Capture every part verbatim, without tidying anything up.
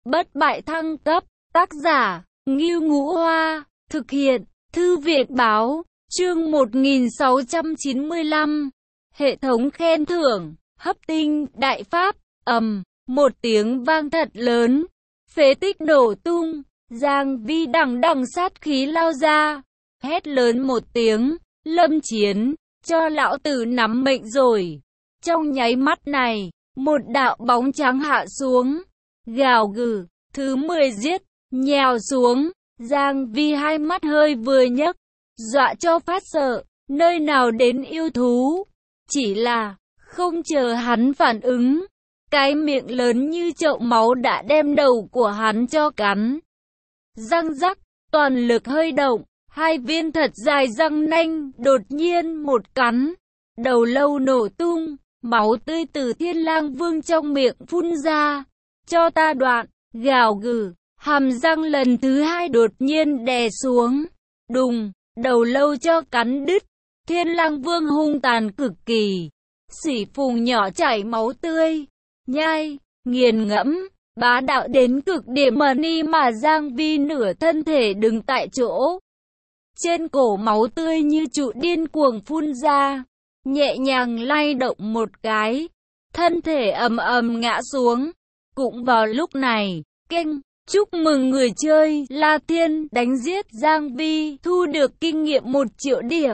bất bại thăng cấp, tác giả, Ngưu Ngũ Hoa, thực hiện, Thư viện Báo, chương một nghìn sáu trăm chín mươi lăm, hệ thống khen thưởng, hấp tinh, đại pháp, ầm, một tiếng vang thật lớn, phế tích nổ tung, Giang Vi đằng đằng sát khí lao ra, hét lớn một tiếng, Lâm Chiến, cho lão tử nắm mệnh rồi. Trong nháy mắt này, một đạo bóng trắng hạ xuống, gào gừ, thứ mười giết, nhào xuống, Giang Vi hai mắt hơi vừa nhấc, dọa cho phát sợ, nơi nào đến yêu thú, chỉ là, không chờ hắn phản ứng, cái miệng lớn như chậu máu đã đem đầu của hắn cho cắn. Răng rắc, toàn lực hơi động, hai viên thật dài răng nanh, đột nhiên một cắn, đầu lâu nổ tung, máu tươi từ Thiên Lang Vương trong miệng phun ra, cho ta đoạn, gào gừ, hàm răng lần thứ hai đột nhiên đè xuống, đùng, đầu lâu cho cắn đứt, Thiên Lang Vương hung tàn cực kỳ, sỉ phùng nhỏ chảy máu tươi, nhai, nghiền ngẫm, bá đạo đến cực điểm mà ni mà Giang Vi nửa thân thể đứng tại chỗ. Trên cổ máu tươi như trụ điên cuồng phun ra, nhẹ nhàng lay động một cái, thân thể ầm ầm ngã xuống. Cũng vào lúc này, keng, chúc mừng người chơi La Thiên đánh giết Giang Vi, thu được kinh nghiệm một triệu điểm.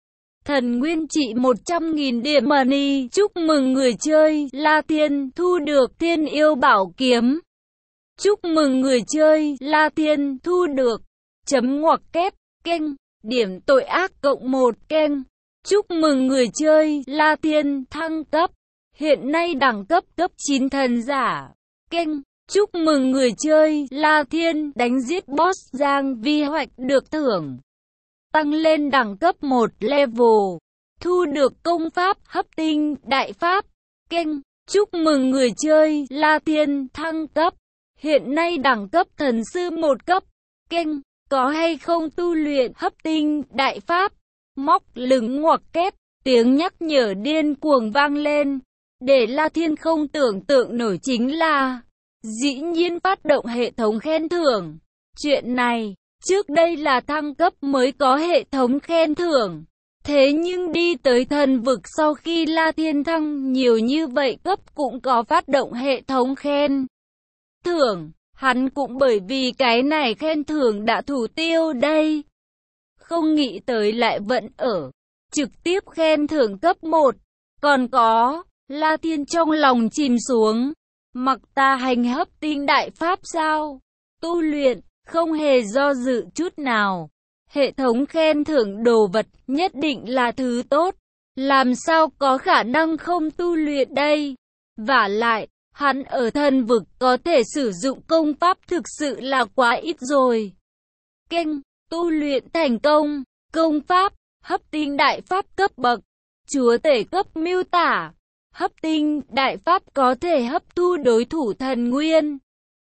Thần nguyên trị một trăm nghìn điểm money, chúc mừng người chơi La Thiên thu được Thiên Yêu Bảo Kiếm. Chúc mừng người chơi La Thiên thu được chấm ngoặc kép, keng, điểm tội ác cộng một keng. Chúc mừng người chơi La Thiên thăng cấp, hiện nay đẳng cấp cấp chín thần giả, keng. Chúc mừng người chơi La Thiên đánh giết boss Giang Vi hoạch được thưởng, tăng lên đẳng cấp một level, thu được công pháp hấp tinh đại pháp, keng. Chúc mừng người chơi La Thiên thăng cấp, hiện nay đẳng cấp thần sư một cấp, keng. Có hay không tu luyện hấp tinh đại pháp, móc lửng ngoặc kép, tiếng nhắc nhở điên cuồng vang lên, để La Thiên không tưởng tượng nổi chính là, dĩ nhiên phát động hệ thống khen thưởng. Chuyện này, trước đây là thăng cấp mới có hệ thống khen thưởng, thế nhưng đi tới thần vực sau khi La Thiên thăng nhiều như vậy cấp cũng có phát động hệ thống khen thưởng. Hắn cũng bởi vì cái này khen thưởng đã thủ tiêu đây. Không nghĩ tới lại vẫn ở, trực tiếp khen thưởng cấp một. Còn có, La Thiên trong lòng chìm xuống. Mặc ta hành hấp tinh đại pháp sao? Tu luyện, không hề do dự chút nào. Hệ thống khen thưởng đồ vật nhất định là thứ tốt. Làm sao có khả năng không tu luyện đây? Vả lại, hắn ở thần vực có thể sử dụng công pháp thực sự là quá ít rồi. Keng, tu luyện thành công, công pháp, hấp tinh đại pháp cấp bậc, chúa tể cấp miêu tả. Hấp tinh đại pháp có thể hấp thu đối thủ thần nguyên.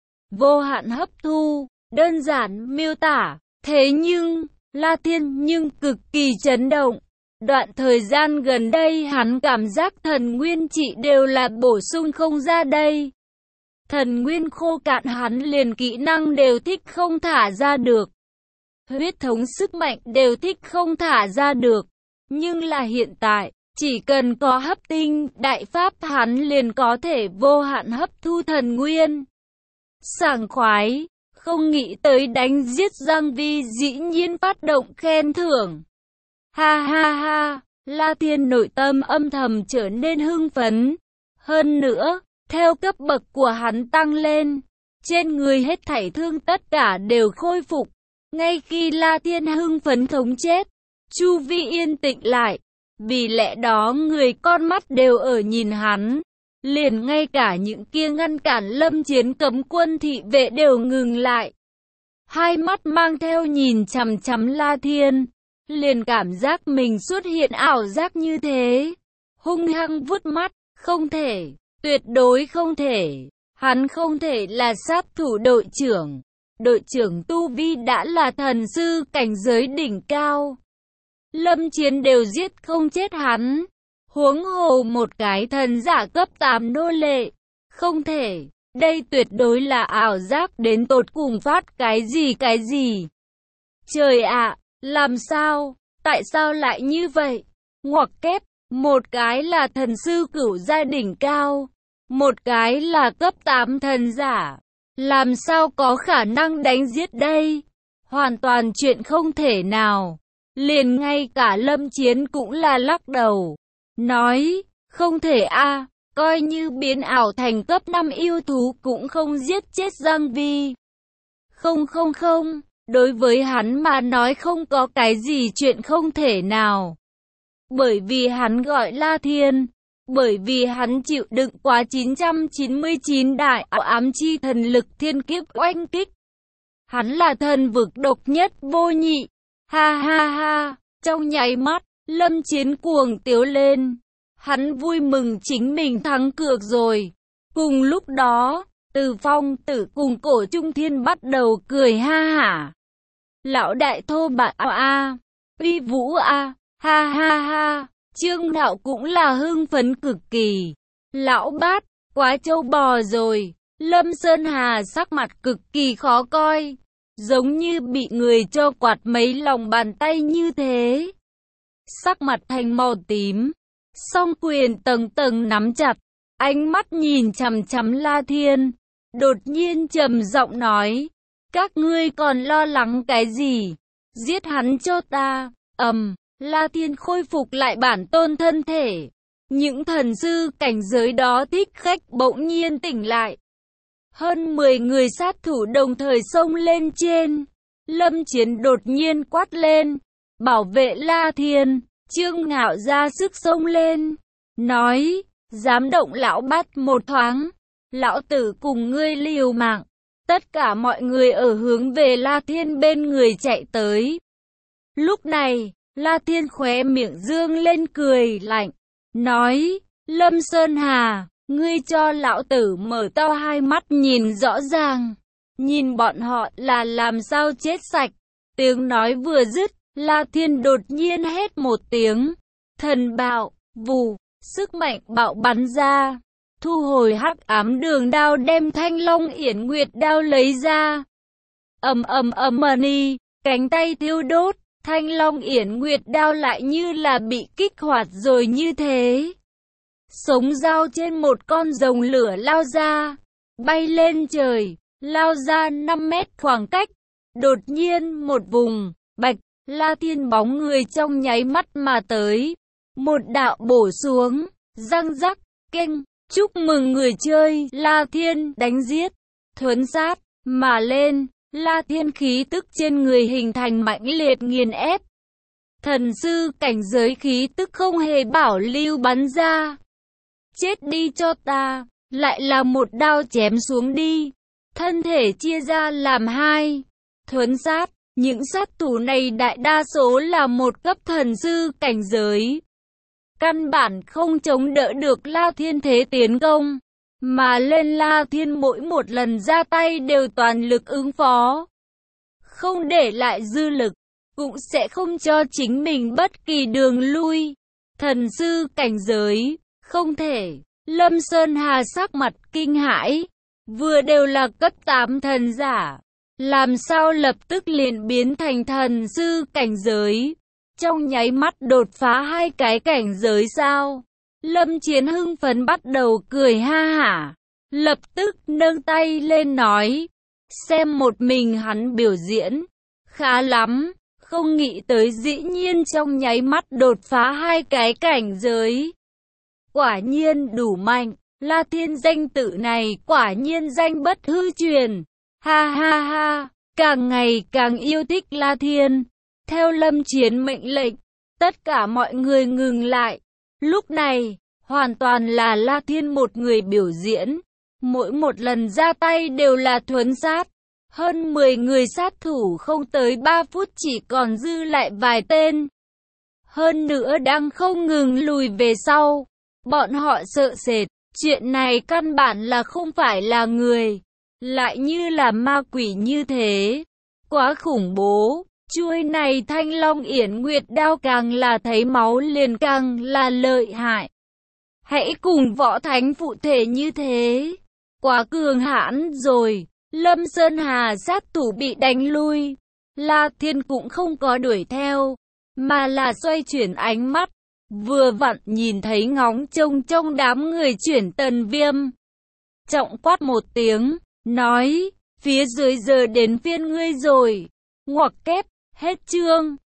Vô hạn hấp thu, đơn giản miêu tả, thế nhưng, La Thiên nhưng cực kỳ chấn động. Đoạn thời gian gần đây hắn cảm giác thần nguyên trị đều là bổ sung không ra đây. Thần nguyên khô cạn hắn liền kỹ năng đều thích không thả ra được. Huyết thống sức mạnh đều thích không thả ra được. Nhưng là hiện tại, chỉ cần có hấp tinh đại pháp hắn liền có thể vô hạn hấp thu thần nguyên. Sảng khoái, không nghĩ tới đánh giết Giang Vi dĩ nhiên phát động khen thưởng. Ha ha ha, La Thiên nội tâm âm thầm trở nên hưng phấn. Hơn nữa, theo cấp bậc của hắn tăng lên, trên người hết thảy thương tất cả đều khôi phục. Ngay khi La Thiên hưng phấn thống chết, chu vi yên tĩnh lại. Vì lẽ đó người con mắt đều ở nhìn hắn. Liền ngay cả những kia ngăn cản Lâm Chiến cấm quân thị vệ đều ngừng lại. Hai mắt mang theo nhìn chằm chằm La Thiên. Liền cảm giác mình xuất hiện ảo giác như thế. Hung hăng vuốt mắt, không thể, tuyệt đối không thể. Hắn không thể là sát thủ đội trưởng. Đội trưởng tu vi đã là thần sư cảnh giới đỉnh cao. Lâm Chiến đều giết không chết hắn. Huống hồ một cái thần giả cấp tám nô lệ. Không thể, Đây tuyệt đối là ảo giác đến tột cùng phát cái gì cái gì. Trời ạ, làm sao, tại sao lại như vậy? Ngoặc kép, một cái là thần sư cửu giai đỉnh cao, một cái là cấp tám thần giả. Làm sao có khả năng đánh giết đây? Hoàn toàn chuyện không thể nào. Liền ngay cả Lâm Chiến cũng là lắc đầu. Nói, không thể a, coi như biến ảo thành cấp năm yêu thú cũng không giết chết Giang Vi. Không không không, đối với hắn mà nói không có cái gì chuyện không thể nào. Bởi vì hắn gọi La Thiên. Bởi vì hắn chịu đựng quá chín trăm chín mươi chín đại ám chi thần lực thiên kiếp oanh kích. Hắn là thần vực độc nhất vô nhị. Ha ha ha, trong nháy mắt, Lâm Chiến cuồng tiếu lên. Hắn vui mừng chính mình thắng cược rồi. Cùng lúc đó, Từ Phong Tử cùng Cổ Trung Thiên bắt đầu cười ha hả. Lão đại thô bạo a, uy vũ a, ha ha ha. Trương Nạo cũng là hưng phấn cực kỳ. Lão bát, quá trâu bò rồi. Lâm Sơn Hà sắc mặt cực kỳ khó coi. Giống như bị người cho quạt mấy lòng bàn tay như thế. Sắc mặt thành màu tím. Song quyền tầng tầng nắm chặt. Ánh mắt nhìn chằm chằm La Thiên. Đột nhiên trầm giọng nói. Các ngươi còn lo lắng cái gì? Giết hắn cho ta. Ầm. La Thiên khôi phục lại bản tôn thân thể. Những thần sư cảnh giới đó thích khách bỗng nhiên tỉnh lại. Hơn mười người sát thủ đồng thời xông lên trên. Lâm Chiến đột nhiên quát lên. Bảo vệ La Thiên. Trương Ngạo ra sức xông lên. Nói, dám động lão bát một thoáng. Lão tử cùng ngươi liều mạng. Tất cả mọi người ở hướng về La Thiên bên người chạy tới. Lúc này, La Thiên khóe miệng dương lên cười lạnh. Nói, Lâm Sơn Hà, ngươi cho lão tử mở to hai mắt nhìn rõ ràng. Nhìn bọn họ là làm sao chết sạch. Tiếng nói vừa dứt, La Thiên đột nhiên hét một tiếng. Thần bạo, vù, sức mạnh bạo bắn ra. Thu hồi hắc ám đường đao đem Thanh Long Yển Nguyệt đao lấy ra. Ầm ầm ầm mani, cánh tay thiêu đốt. Thanh Long Yển Nguyệt đao lại như là bị kích hoạt rồi như thế. Sống dao trên một con rồng lửa lao ra, bay lên trời, lao ra năm mét khoảng cách. Đột nhiên một vùng, bạch, La Thiên bóng người trong nháy mắt mà tới. Một đạo bổ xuống, răng rắc, keng, chúc mừng người chơi, La Thiên đánh giết, thuấn sát, mà lên. La Thiên khí tức trên người hình thành mãnh liệt nghiền ép. Thần sư cảnh giới khí tức không hề bảo lưu bắn ra. Chết đi cho ta, lại là một đao chém xuống đi. Thân thể chia ra làm hai. Thuấn sát, những sát thủ này đại đa số là một cấp thần sư cảnh giới. Căn bản không chống đỡ được La Thiên thế tiến công. Mà lên La Thiên mỗi một lần ra tay đều toàn lực ứng phó. Không để lại dư lực, cũng sẽ không cho chính mình bất kỳ đường lui. Thần sư cảnh giới, không thể. Lâm Sơn Hà sắc mặt kinh hãi. Vừa đều là cấp tám thần giả. Làm sao lập tức liền biến thành thần sư cảnh giới. Trong nháy mắt đột phá hai cái cảnh giới sao? Lâm Chiến hưng phấn bắt đầu cười ha hả. Lập tức nâng tay lên nói. Xem một mình hắn biểu diễn. Khá lắm. Không nghĩ tới dĩ nhiên trong nháy mắt đột phá hai cái cảnh giới. Quả nhiên đủ mạnh. La Thiên danh tự này quả nhiên danh bất hư truyền. Ha ha ha. Càng ngày càng yêu thích La Thiên. Theo Lâm Chiến mệnh lệnh. Tất cả mọi người ngừng lại. Lúc này, hoàn toàn là La Thiên một người biểu diễn. Mỗi một lần ra tay đều là thuấn sát. Hơn mười người sát thủ không tới ba phút chỉ còn dư lại vài tên. Hơn nữa đang không ngừng lùi về sau. Bọn họ sợ sệt. Chuyện này căn bản là không phải là người. Lại như là ma quỷ như thế. Quá khủng bố. Chuôi này Thanh Long Yển Nguyệt đao càng là thấy máu liền càng là lợi hại. Hãy cùng võ thánh phụ thể như thế. quá cường hãn rồi. Lâm Sơn Hà sát thủ bị đánh lui. La Thiên cũng không có đuổi theo, mà là xoay chuyển ánh mắt. Vừa vặn nhìn thấy ngóng trông trong đám người chuyển Tần Viêm. Trọng quát một tiếng, nói, phía dưới giờ đến phiên ngươi rồi. Ngoặc kép, hết chương.